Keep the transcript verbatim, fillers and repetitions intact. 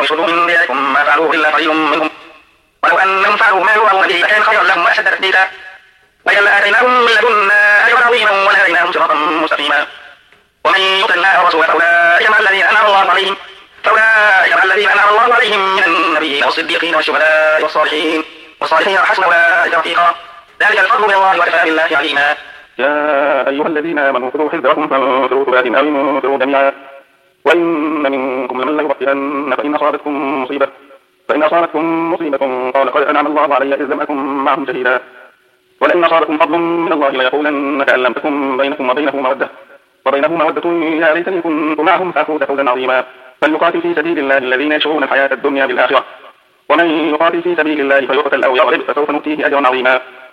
أخرجوا من دياركم ما فعلوه إلا قليل منهم ولو أنهم فعلوا ما يوعظون به لكان خيرا لهم وأشد تثبيتا وإذا لآتيناهم من لدنا أجرا عظيما ولهديناهم صراطا مستقيما ومن يطع الله ورسوله فأولئك مع الذين أنعم الله عليهم فأولئك مع الذين أنعم الله عليهم من النبيين والصديقين والشهداء والصالحين والصالحين وحسن أولئك رفيقا ذلك الفضل من الله وكفى بالله عليما. يا أيها الذين آمنوا خذوا حذركم فانفروا ثبات أو انفروا جميعا وإن منكم لمن ليبطئن فإن أصابتكم مصيبة فإن أصابتكم مصيبة قال قد أنعم الله علي إذ لم أكن معهم شهيدا ولئن أصابكم فضل من الله ليقولن كأن لم تكن بينكم وبينه مودة وبينه مودة يا ليتني كنت معهم فأفوز فوزا عظيما. فليقاتل في سبيل الله الذين يشرون الحياة الدنيا بالآخرة ومن يقاتل في سبيل الله فيقتل أو يغلب فسوف نؤتيه أجرا عظيما.